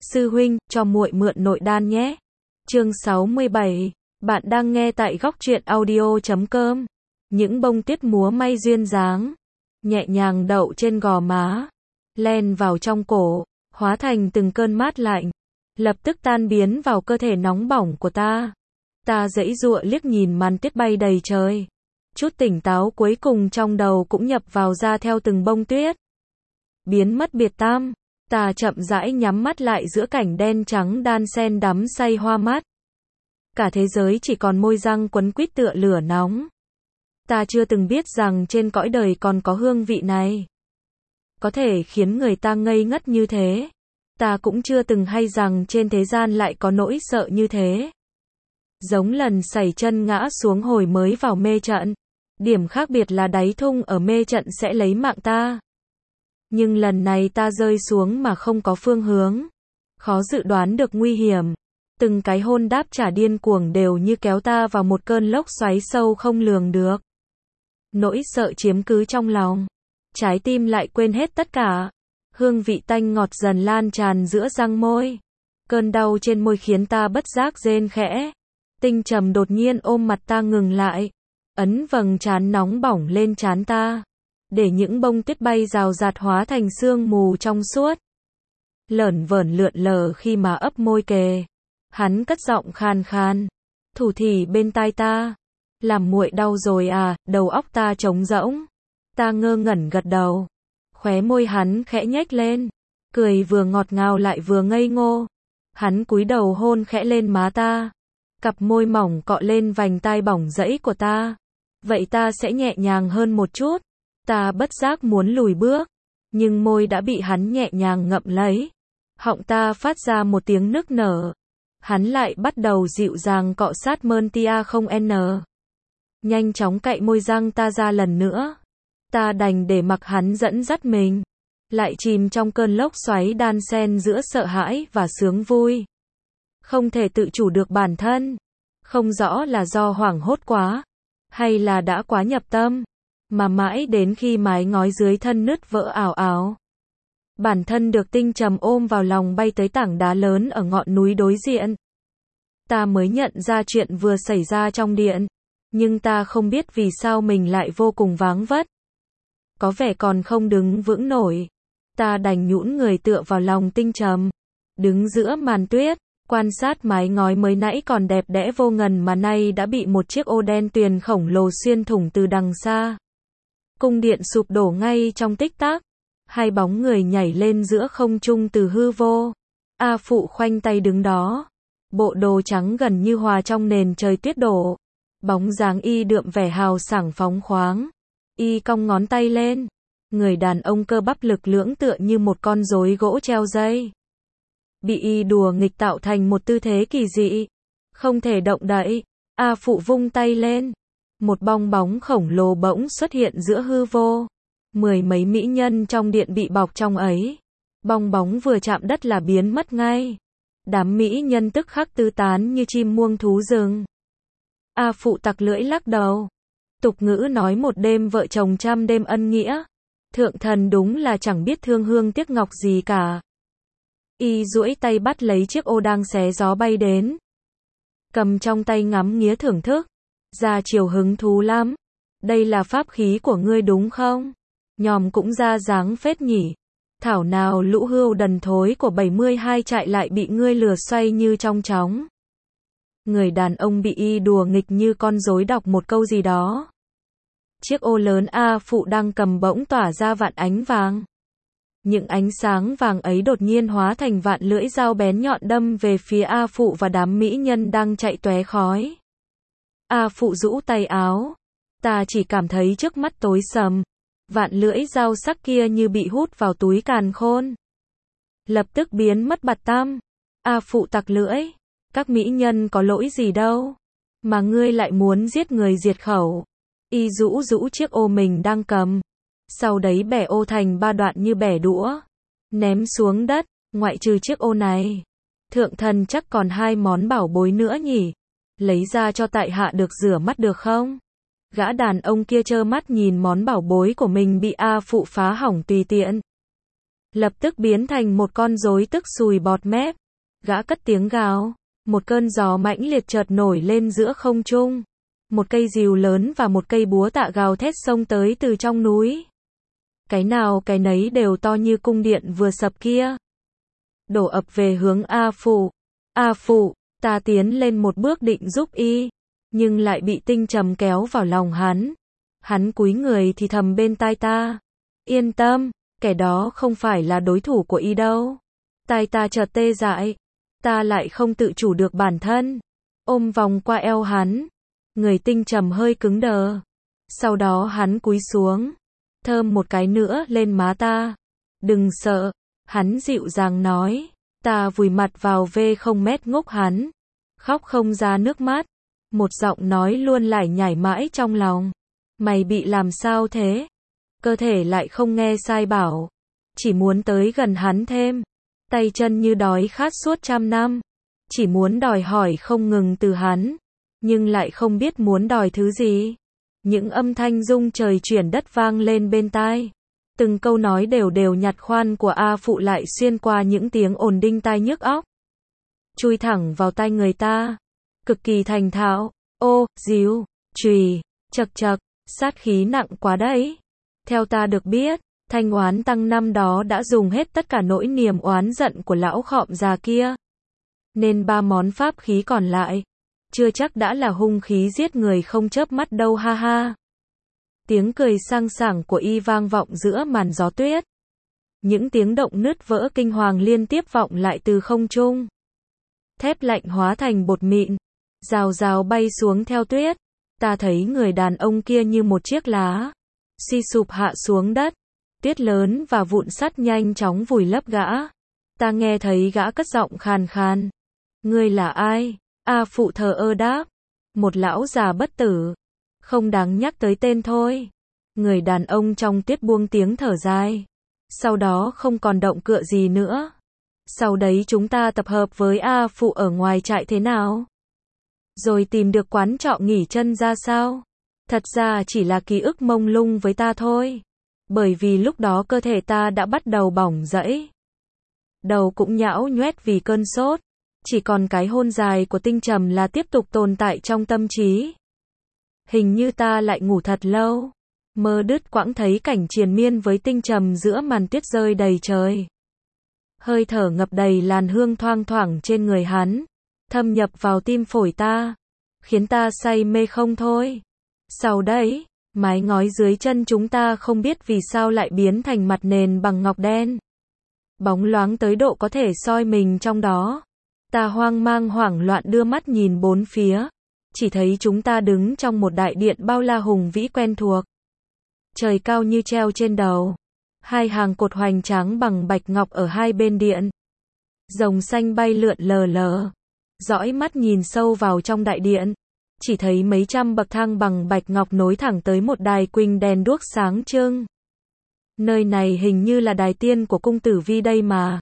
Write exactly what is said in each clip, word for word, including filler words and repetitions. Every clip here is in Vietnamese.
Sư huynh, cho muội mượn nội đan nhé. Chương sáu mươi bảy. Bạn đang nghe tại góc truyện audio chấm com. Những bông tuyết múa may duyên dáng, nhẹ nhàng đậu trên gò má, len vào trong cổ, hóa thành từng cơn mát lạnh, lập tức tan biến vào cơ thể nóng bỏng của ta. Ta giãy giụa liếc nhìn màn tuyết bay đầy trời. Chút tỉnh táo cuối cùng trong đầu cũng nhập vào ra theo từng bông tuyết. Biến mất biệt tam, ta chậm rãi nhắm mắt lại giữa cảnh đen trắng đan xen đắm say hoa mắt. Cả thế giới chỉ còn môi răng quấn quýt tựa lửa nóng. Ta chưa từng biết rằng trên cõi đời còn có hương vị này, có thể khiến người ta ngây ngất như thế. Ta cũng chưa từng hay rằng trên thế gian lại có nỗi sợ như thế. Giống lần sẩy chân ngã xuống hồi mới vào mê trận. Điểm khác biệt là đáy thung ở mê trận sẽ lấy mạng ta. Nhưng lần này ta rơi xuống mà không có phương hướng. Khó dự đoán được nguy hiểm. Từng cái hôn đáp trả điên cuồng đều như kéo ta vào một cơn lốc xoáy sâu không lường được. Nỗi sợ chiếm cứ trong lòng. Trái tim lại quên hết tất cả. Hương vị tanh ngọt dần lan tràn giữa răng môi. Cơn đau trên môi khiến ta bất giác rên khẽ. Tinh trầm đột nhiên ôm mặt ta ngừng lại. Ấn vầng trán nóng bỏng lên trán ta. Để những bông tuyết bay rào rạt hóa thành sương mù trong suốt. Lởn vởn lượn lờ khi mà ấp môi kề. Hắn cất giọng khan khan. Thủ thỉ bên tai ta. Làm muội đau rồi à, đầu óc ta trống rỗng. Ta ngơ ngẩn gật đầu. Khóe môi hắn khẽ nhếch lên. Cười vừa ngọt ngào lại vừa ngây ngô. Hắn cúi đầu hôn khẽ lên má ta. Cặp môi mỏng cọ lên vành tai bỏng rẫy của ta. Vậy ta sẽ nhẹ nhàng hơn một chút. Ta bất giác muốn lùi bước. Nhưng môi đã bị hắn nhẹ nhàng ngậm lấy. Họng ta phát ra một tiếng nức nở. Hắn lại bắt đầu dịu dàng cọ sát mơn tia không n. Nhanh chóng cạy môi răng ta ra lần nữa. Ta đành để mặc hắn dẫn dắt mình. Lại chìm trong cơn lốc xoáy đan xen giữa sợ hãi và sướng vui. Không thể tự chủ được bản thân. Không rõ là do hoảng hốt quá. Hay là đã quá nhập tâm. Mà mãi đến khi mái ngói dưới thân nứt vỡ ảo ảo. Bản thân được tinh trầm ôm vào lòng bay tới tảng đá lớn ở ngọn núi đối diện. Ta mới nhận ra chuyện vừa xảy ra trong điện. Nhưng ta không biết vì sao mình lại vô cùng váng vất. Có vẻ còn không đứng vững nổi. Ta đành nhũn người tựa vào lòng tinh trầm. Đứng giữa màn tuyết, quan sát mái ngói mới nãy còn đẹp đẽ vô ngần mà nay đã bị một chiếc ô đen tuyền khổng lồ xuyên thủng từ đằng xa. Cung điện sụp đổ ngay trong tích tắc. Hai bóng người nhảy lên giữa không trung từ hư vô. A Phụ khoanh tay đứng đó. Bộ đồ trắng gần như hòa trong nền trời tuyết đổ. Bóng dáng y đượm vẻ hào sảng phóng khoáng. Y cong ngón tay lên. Người đàn ông cơ bắp lực lưỡng tựa như một con rối gỗ treo dây. Bị y đùa nghịch tạo thành một tư thế kỳ dị. Không thể động đậy. A Phụ vung tay lên. Một bong bóng khổng lồ bỗng xuất hiện giữa hư vô. Mười mấy mỹ nhân trong điện bị bọc trong ấy. Bong bóng vừa chạm đất là biến mất ngay. Đám mỹ nhân tức khắc tứ tán như chim muông thú rừng. A Phụ tặc lưỡi lắc đầu. Tục ngữ nói một đêm vợ chồng trăm đêm ân nghĩa. Thượng thần đúng là chẳng biết thương hương tiếc ngọc gì cả. Y duỗi tay bắt lấy chiếc ô đang xé gió bay đến. Cầm trong tay ngắm nghía thưởng thức. Ra chiều hứng thú lắm. Đây là pháp khí của ngươi đúng không? Nhòm cũng ra dáng phết nhỉ. Thảo nào lũ hươu đần thối của bảy mươi hai trại lại bị ngươi lừa xoay như trong chóng. Người đàn ông bị y đùa nghịch như con rối đọc một câu gì đó. Chiếc ô lớn A Phụ đang cầm bỗng tỏa ra vạn ánh vàng. Những ánh sáng vàng ấy đột nhiên hóa thành vạn lưỡi dao bén nhọn đâm về phía A Phụ và đám mỹ nhân đang chạy tóe khói. A Phụ rũ tay áo. Ta chỉ cảm thấy trước mắt tối sầm. Vạn lưỡi dao sắc kia như bị hút vào túi càn khôn. Lập tức biến mất bặt tăm. A Phụ tặc lưỡi. Các mỹ nhân có lỗi gì đâu. Mà ngươi lại muốn giết người diệt khẩu. Y rũ rũ chiếc ô mình đang cầm. Sau đấy bẻ ô thành ba đoạn như bẻ đũa. Ném xuống đất, ngoại trừ chiếc ô này. Thượng thần chắc còn hai món bảo bối nữa nhỉ. Lấy ra cho tại hạ được rửa mắt được không? Gã đàn ông kia trơ mắt nhìn món bảo bối của mình bị A Phụ phá hỏng tùy tiện. lập tức biến thành một con rối tức sùi bọt mép. Gã cất tiếng gào, một cơn gió mãnh liệt chợt nổi lên giữa không trung. Một cây rìu lớn và một cây búa tạ gào thét xông tới từ trong núi. Cái nào cái nấy đều to như cung điện vừa sập kia. Đổ ập về hướng A Phụ. A Phụ, ta tiến lên một bước định giúp y, nhưng lại bị Tinh Trầm kéo vào lòng hắn. Hắn cúi người thì thầm bên tai ta. Yên tâm, kẻ đó không phải là đối thủ của y đâu. Tai ta chợt tê dại. Ta lại không tự chủ được bản thân. Ôm vòng qua eo hắn. Người Tinh Trầm hơi cứng đờ. Sau đó hắn cúi xuống. Thơm một cái nữa lên má ta. Đừng sợ. Hắn dịu dàng nói. Ta vùi mặt vào vê không mét ngốc hắn. Khóc không ra nước mắt. Một giọng nói luôn lải nhải mãi trong lòng. Mày bị làm sao thế? Cơ thể lại không nghe sai bảo. Chỉ muốn tới gần hắn thêm. Tay chân như đói khát suốt trăm năm. Chỉ muốn đòi hỏi không ngừng từ hắn. Nhưng lại không biết muốn đòi thứ gì. Những âm thanh rung trời chuyển đất vang lên bên tai. Từng câu nói đều đều nhạt khoan của A Phụ lại xuyên qua những tiếng ồn đinh tai nhức óc. Chui thẳng vào tai người ta. Cực kỳ thành thạo. Ô, díu, chùy, chật chật, sát khí nặng quá đấy. Theo ta được biết, Thanh Oán Tăng năm đó đã dùng hết tất cả nỗi niềm oán giận của lão khọm già kia. Nên ba món pháp khí còn lại, chưa chắc đã là hung khí giết người không chớp mắt đâu ha ha. Tiếng cười sang sảng của y vang vọng giữa màn gió tuyết. Những tiếng động nứt vỡ kinh hoàng liên tiếp vọng lại từ không trung. Thép lạnh hóa thành bột mịn, rào rào bay xuống theo tuyết. Ta thấy người đàn ông kia như một chiếc lá, suy sụp hạ xuống đất. Tuyết lớn và vụn sắt nhanh chóng vùi lấp gã. Ta nghe thấy gã cất giọng khàn khàn. Ngươi là ai? A Phụ thờ ơ đáp. Một lão già bất tử. Không đáng nhắc tới tên thôi. Người đàn ông trong tuyết buông tiếng thở dài. Sau đó không còn động cựa gì nữa. Sau đấy chúng ta tập hợp với A Phụ ở ngoài trại thế nào? Rồi tìm được quán trọ nghỉ chân ra sao? Thật ra chỉ là ký ức mông lung với ta thôi. Bởi vì lúc đó cơ thể ta đã bắt đầu bỏng rẫy. Đầu cũng nhão nhoét vì cơn sốt. Chỉ còn cái hôn dài của Tinh Trầm là tiếp tục tồn tại trong tâm trí. Hình như ta lại ngủ thật lâu. Mơ đứt quãng thấy cảnh triền miên với Tinh Trầm giữa màn tuyết rơi đầy trời. Hơi thở ngập đầy làn hương thoang thoảng trên người hắn. Thâm nhập vào tim phổi ta. Khiến ta say mê không thôi. Sau đấy, mái ngói dưới chân chúng ta không biết vì sao lại biến thành mặt nền bằng ngọc đen. Bóng loáng tới độ có thể soi mình trong đó. Ta hoang mang hoảng loạn đưa mắt nhìn bốn phía. Chỉ thấy chúng ta đứng trong một đại điện bao la hùng vĩ quen thuộc. Trời cao như treo trên đầu. Hai hàng cột hoành tráng bằng bạch ngọc ở hai bên điện. Rồng xanh bay lượn lờ lờ. Dõi mắt nhìn sâu vào trong đại điện. Chỉ thấy mấy trăm bậc thang bằng bạch ngọc nối thẳng tới một đài quỳnh đèn đuốc sáng trưng. Nơi này hình như là đài tiên của cung tử Vi đây mà.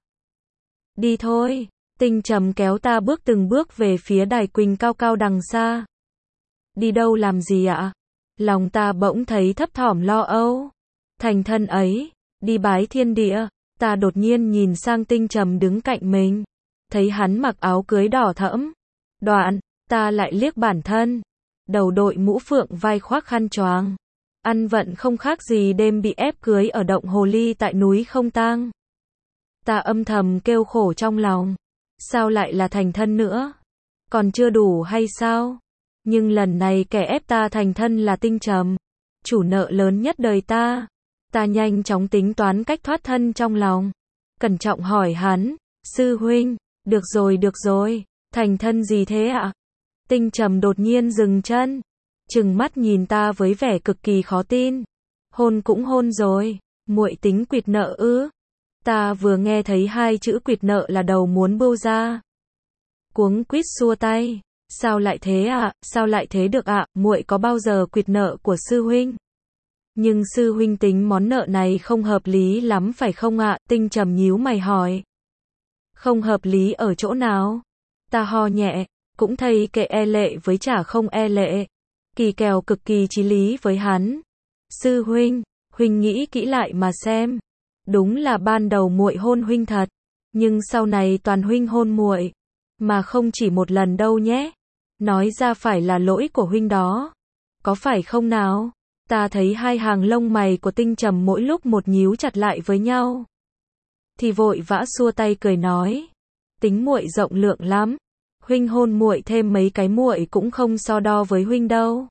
Đi thôi. Tinh Trầm kéo ta bước từng bước về phía đài quỳnh cao cao đằng xa. Đi đâu làm gì ạ? Lòng ta bỗng thấy thấp thỏm lo âu. Thành thân ấy, đi bái thiên địa. Ta đột nhiên nhìn sang Tinh Trầm đứng cạnh mình. Thấy hắn mặc áo cưới đỏ thẫm. Đoạn, ta lại liếc bản thân. Đầu đội mũ phượng vai khoác khăn choàng. Ăn vận không khác gì đêm bị ép cưới ở động hồ ly tại núi không tang. Ta âm thầm kêu khổ trong lòng. Sao lại là thành thân nữa? Còn chưa đủ hay sao? Nhưng lần này kẻ ép ta thành thân là Tinh Trầm. Chủ nợ lớn nhất đời ta. Ta nhanh chóng tính toán cách thoát thân trong lòng. Cẩn trọng hỏi hắn. Sư huynh, được rồi được rồi. Thành thân gì thế ạ? Tinh Trầm đột nhiên dừng chân. Trừng mắt nhìn ta với vẻ cực kỳ khó tin. Hôn cũng hôn rồi. Muội tính quỵt nợ ư? Ta vừa nghe thấy hai chữ quỵt nợ là đầu muốn bưu ra. Cuống quýt xua tay. Sao lại thế ạ? À? Sao lại thế được ạ? À? Muội có bao giờ quỵt nợ của sư huynh? Nhưng sư huynh tính món nợ này không hợp lý lắm phải không ạ? À? Tinh Trầm nhíu mày hỏi. Không hợp lý ở chỗ nào? Ta ho nhẹ, cũng thấy kệ e lệ với chả không e lệ. Kỳ kèo cực kỳ chí lý với hắn. Sư huynh, huynh nghĩ kỹ lại mà xem. Đúng là ban đầu muội hôn huynh thật, nhưng sau này toàn huynh hôn muội, mà không chỉ một lần đâu nhé. Nói ra phải là lỗi của huynh đó, có phải không nào? Ta thấy hai hàng lông mày của Tinh Trầm mỗi lúc một nhíu chặt lại với nhau, thì vội vã xua tay cười nói, tính muội rộng lượng lắm, huynh hôn muội thêm mấy cái muội cũng không so đo với huynh đâu.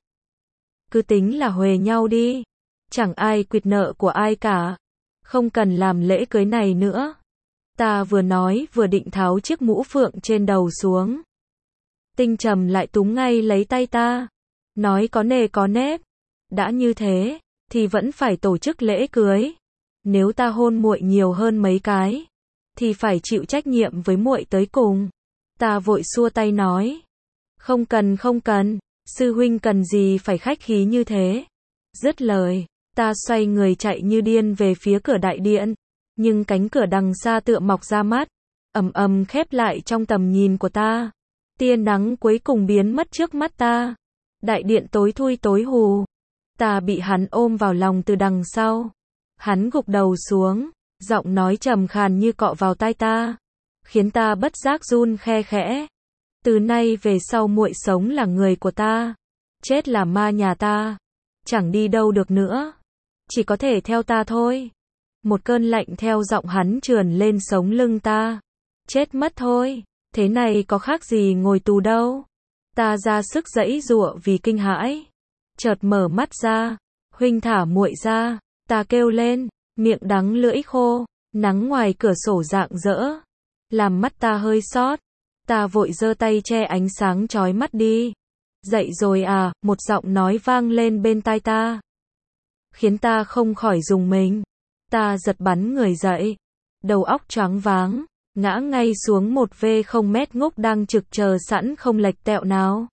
Cứ tính là huề nhau đi, chẳng ai quỵt nợ của ai cả, không cần làm lễ cưới này nữa. Ta vừa nói vừa định tháo chiếc mũ phượng trên đầu xuống. Tinh Trầm lại túm ngay lấy tay ta, nói có nề có nếp, đã như thế thì vẫn phải tổ chức lễ cưới. Nếu ta hôn muội nhiều hơn mấy cái thì phải chịu trách nhiệm với muội tới cùng. Ta vội xua tay nói, không cần không cần, sư huynh cần gì phải khách khí như thế. Dứt lời, ta xoay người chạy như điên về phía cửa đại điện, nhưng cánh cửa đằng xa tựa mọc ra mắt, ầm ầm khép lại trong tầm nhìn của ta. Tia nắng cuối cùng biến mất trước mắt ta. Đại điện tối thui tối hù. Ta bị hắn ôm vào lòng từ đằng sau. Hắn gục đầu xuống, giọng nói trầm khàn như cọ vào tai ta, khiến ta bất giác run khe khẽ. Từ nay về sau muội sống là người của ta, chết là ma nhà ta, chẳng đi đâu được nữa, chỉ có thể theo ta thôi. Một cơn lạnh theo giọng hắn trườn lên sống lưng ta. Chết mất thôi, thế này có khác gì ngồi tù đâu. Ta ra sức giãy giụa vì kinh hãi, chợt mở mắt ra, huynh thả muội ra, ta kêu lên, miệng đắng lưỡi khô. Nắng ngoài cửa sổ rạng rỡ, làm mắt ta hơi sót. Ta vội giơ tay che ánh sáng chói mắt đi. Dậy rồi à, một giọng nói vang lên bên tai ta, khiến ta không khỏi rùng mình. Ta giật bắn người dậy, đầu óc choáng váng, ngã ngay xuống một vê không mét ngốc đang trực chờ sẵn không lệch tẹo nào.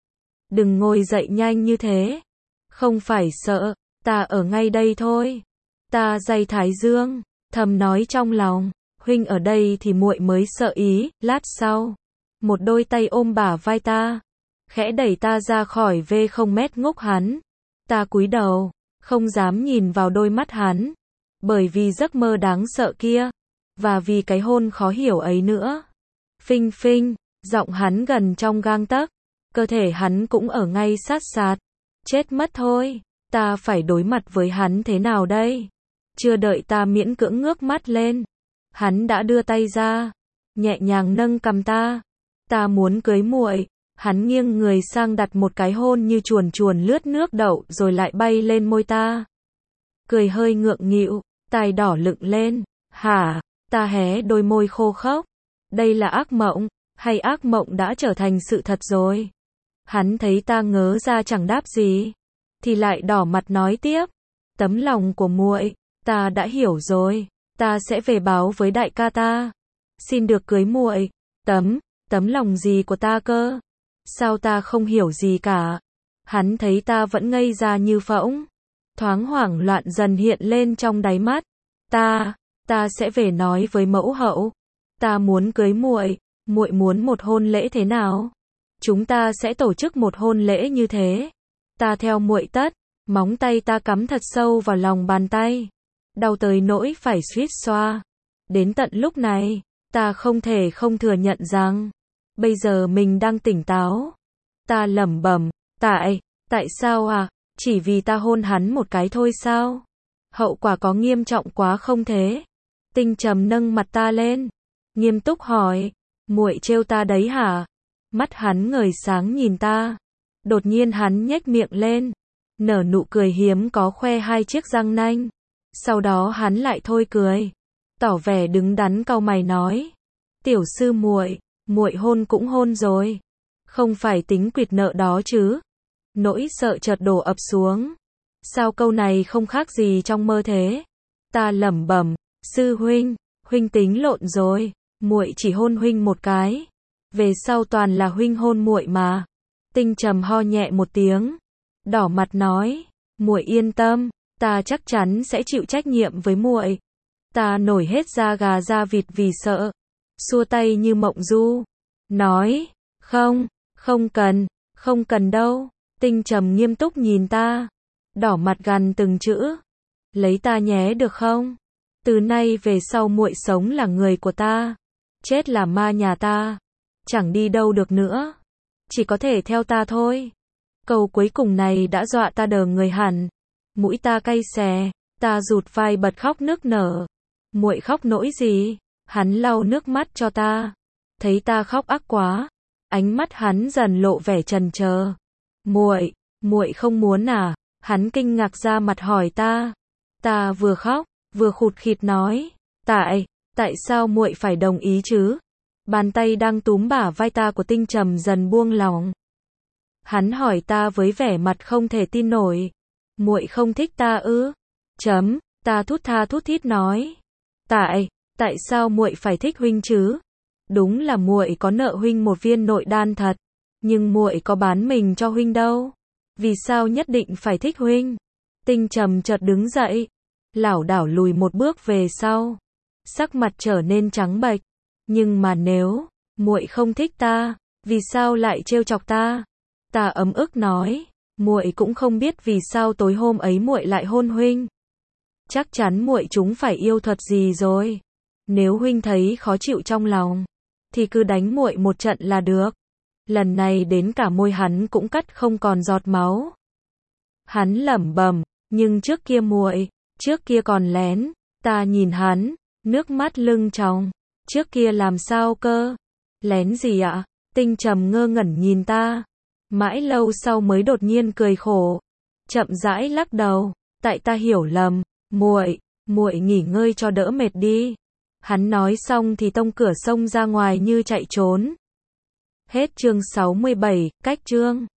Đừng ngồi dậy nhanh như thế, không phải sợ, ta ở ngay đây thôi. Ta day thái dương, thầm nói trong lòng, huynh ở đây thì muội mới sợ ý. Lát sau, một đôi tay ôm bả vai ta, khẽ đẩy ta ra khỏi vê không mét ngốc hắn. Ta cúi đầu, không dám nhìn vào đôi mắt hắn, bởi vì giấc mơ đáng sợ kia, và vì cái hôn khó hiểu ấy nữa. Phinh phinh, giọng hắn gần trong gang tấc, cơ thể hắn cũng ở ngay sát sạt. Chết mất thôi, ta phải đối mặt với hắn thế nào đây? Chưa đợi ta miễn cưỡng ngước mắt lên, hắn đã đưa tay ra, nhẹ nhàng nâng cằm ta. Ta muốn cưới muội. Hắn nghiêng người sang đặt một cái hôn như chuồn chuồn lướt nước đậu rồi lại bay lên môi ta. Cười hơi ngượng nghịu, tai đỏ lựng lên. Hả? Ta hé đôi môi khô khốc. Đây là ác mộng, hay ác mộng đã trở thành sự thật rồi? Hắn thấy ta ngớ ra chẳng đáp gì, thì lại đỏ mặt nói tiếp. Tấm lòng của muội, ta đã hiểu rồi. Ta sẽ về báo với đại ca ta, xin được cưới muội. Tấm, tấm lòng gì của ta cơ? Sao ta không hiểu gì cả? Hắn thấy ta vẫn ngây ra như phỗng, thoáng hoảng loạn dần hiện lên trong đáy mắt. Ta, ta sẽ về nói với mẫu hậu. Ta muốn cưới muội, muội muốn một hôn lễ thế nào? Chúng ta sẽ tổ chức một hôn lễ như thế. Ta theo muội tất. Móng tay ta cắm thật sâu vào lòng bàn tay, đau tới nỗi phải suýt xoa. Đến tận lúc này, ta không thể không thừa nhận rằng bây giờ mình đang tỉnh táo. Ta lẩm bẩm, tại, tại sao à? Chỉ vì ta hôn hắn một cái thôi sao? Hậu quả có nghiêm trọng quá không thế? Tinh Trầm nâng mặt ta lên, nghiêm túc hỏi, muội trêu ta đấy hả? Mắt hắn ngời sáng nhìn ta. Đột nhiên hắn nhếch miệng lên, nở nụ cười hiếm có khoe hai chiếc răng nanh. Sau đó hắn lại thôi cười, tỏ vẻ đứng đắn cau mày nói, tiểu sư muội, muội hôn cũng hôn rồi, không phải tính quỵt nợ đó chứ? Nỗi sợ chợt đổ ập xuống. Sao câu này không khác gì trong mơ thế? Ta lẩm bẩm, sư huynh, huynh tính lộn rồi, muội chỉ hôn huynh một cái, về sau toàn là huynh hôn muội mà. Tinh Trầm ho nhẹ một tiếng, đỏ mặt nói, muội yên tâm, ta chắc chắn sẽ chịu trách nhiệm với muội. Ta nổi hết da gà da vịt vì sợ, xua tay như mộng du, nói, không, không cần, không cần đâu. Tinh Trầm nghiêm túc nhìn ta, đỏ mặt gằn từng chữ, lấy ta nhé được không? Từ nay về sau muội sống là người của ta, chết là ma nhà ta, chẳng đi đâu được nữa, chỉ có thể theo ta thôi. Câu cuối cùng này đã dọa ta đờ người hẳn, mũi ta cay xè, ta rụt vai bật khóc nức nở. Muội khóc nỗi gì? Hắn lau nước mắt cho ta, thấy ta khóc ác quá, ánh mắt hắn dần lộ vẻ chần chờ. Muội, muội không muốn à? Hắn kinh ngạc ra mặt hỏi ta. Ta vừa khóc, vừa khụt khịt nói, tại, tại sao muội phải đồng ý chứ? Bàn tay đang túm bả vai ta của Tinh Trầm dần buông lỏng. Hắn hỏi ta với vẻ mặt không thể tin nổi, muội không thích ta ư? Chấm, ta thút tha thút thít nói, tại, tại sao muội phải thích huynh chứ? Đúng là muội có nợ huynh một viên nội đan thật, nhưng muội có bán mình cho huynh đâu. Vì sao nhất định phải thích huynh? Tinh Trầm chợt đứng dậy, lảo đảo lùi một bước về sau, sắc mặt trở nên trắng bệch. Nhưng mà nếu muội không thích ta, vì sao lại trêu chọc ta? Ta ấm ức nói, muội cũng không biết vì sao tối hôm ấy muội lại hôn huynh. Chắc chắn muội chúng phải yêu thuật gì rồi. Nếu huynh thấy khó chịu trong lòng, thì cứ đánh muội một trận là được. Lần này đến cả môi hắn cũng cắt không còn giọt máu. Hắn lẩm bẩm, nhưng trước kia muội, trước kia còn lén. Ta nhìn hắn, nước mắt lưng tròng. Trước kia làm sao cơ? Lén gì ạ? Tinh Trầm ngơ ngẩn nhìn ta, mãi lâu sau mới đột nhiên cười khổ, chậm rãi lắc đầu, tại ta hiểu lầm, muội, muội nghỉ ngơi cho đỡ mệt đi. Hắn nói xong thì tông cửa xông ra ngoài như chạy trốn. Hết chương sáu mươi bảy, cách chương